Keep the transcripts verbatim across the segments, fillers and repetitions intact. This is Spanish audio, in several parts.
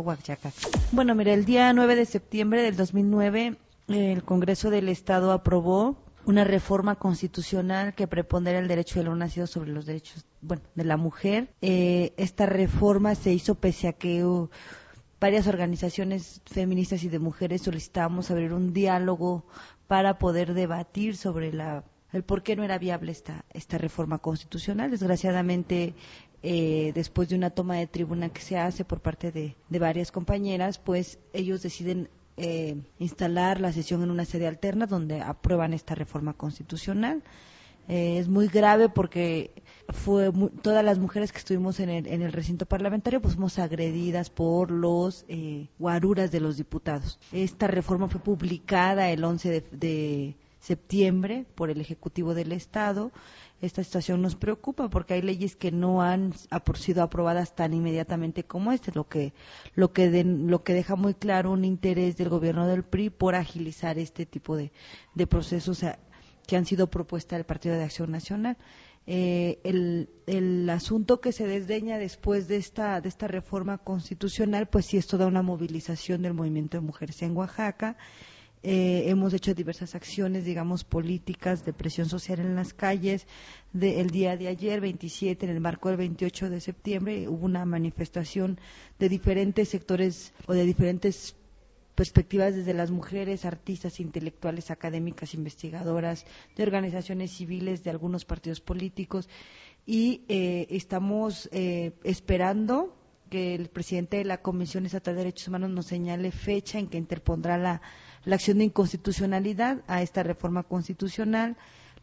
Oaxaca. Bueno, mira, el día nueve de septiembre del dos mil nueve, eh, el Congreso del Estado aprobó una reforma constitucional que prepondera el derecho de lo nacido sobre los derechos, bueno, de la mujer. Eh, esta reforma se hizo pese a que uh, varias organizaciones feministas y de mujeres solicitábamos abrir un diálogo para poder debatir sobre la el por qué no era viable esta esta reforma constitucional. Desgraciadamente, eh, después de una toma de tribuna que se hace por parte de, de varias compañeras, pues ellos deciden Eh, instalar la sesión en una sede alterna donde aprueban esta reforma constitucional. Eh, es muy grave porque fue muy, todas las mujeres que estuvimos en el, en el recinto parlamentario pues fuimos agredidas por los eh, guaruras de los diputados. Esta reforma fue publicada el once de, de septiembre por el Ejecutivo del Estado. Esta situación nos preocupa porque hay leyes que no han sido aprobadas tan inmediatamente como este, lo que lo que de, lo que deja muy claro un interés del gobierno del P R I por agilizar este tipo de, de procesos que han sido propuestas del Partido de Acción Nacional. Eh, el, el asunto que se desdeña después de esta de esta reforma constitucional, pues sí es toda una movilización del movimiento de mujeres en Oaxaca. Eh, hemos hecho diversas acciones, digamos, políticas de presión social en las calles. De, el día de ayer, veintisiete, en el marco del veintiocho de septiembre, hubo una manifestación de diferentes sectores o de diferentes perspectivas desde las mujeres, artistas, intelectuales, académicas, investigadoras, de organizaciones civiles, de algunos partidos políticos, y eh, estamos eh, esperando que el presidente de la Comisión Estatal de Derechos Humanos nos señale fecha en que interpondrá la, la acción de inconstitucionalidad a esta reforma constitucional.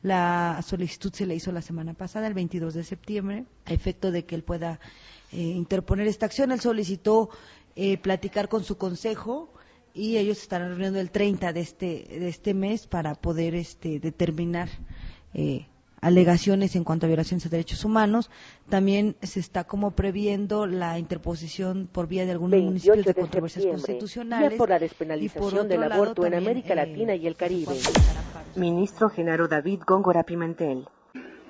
La solicitud se le hizo la semana pasada, el veintidós de septiembre, a efecto de que él pueda eh, interponer esta acción. Él solicitó eh, platicar con su consejo y ellos estarán reuniendo el treinta de este de este mes para poder este determinar eh, alegaciones en cuanto a violaciones de derechos humanos. También se está como previendo la interposición por vía de algunos municipios de, de controversias constitucionales. Día por la despenalización por del aborto lado, en América también, Latina eh, y el Caribe. Ministro Genaro David Góngora Pimentel.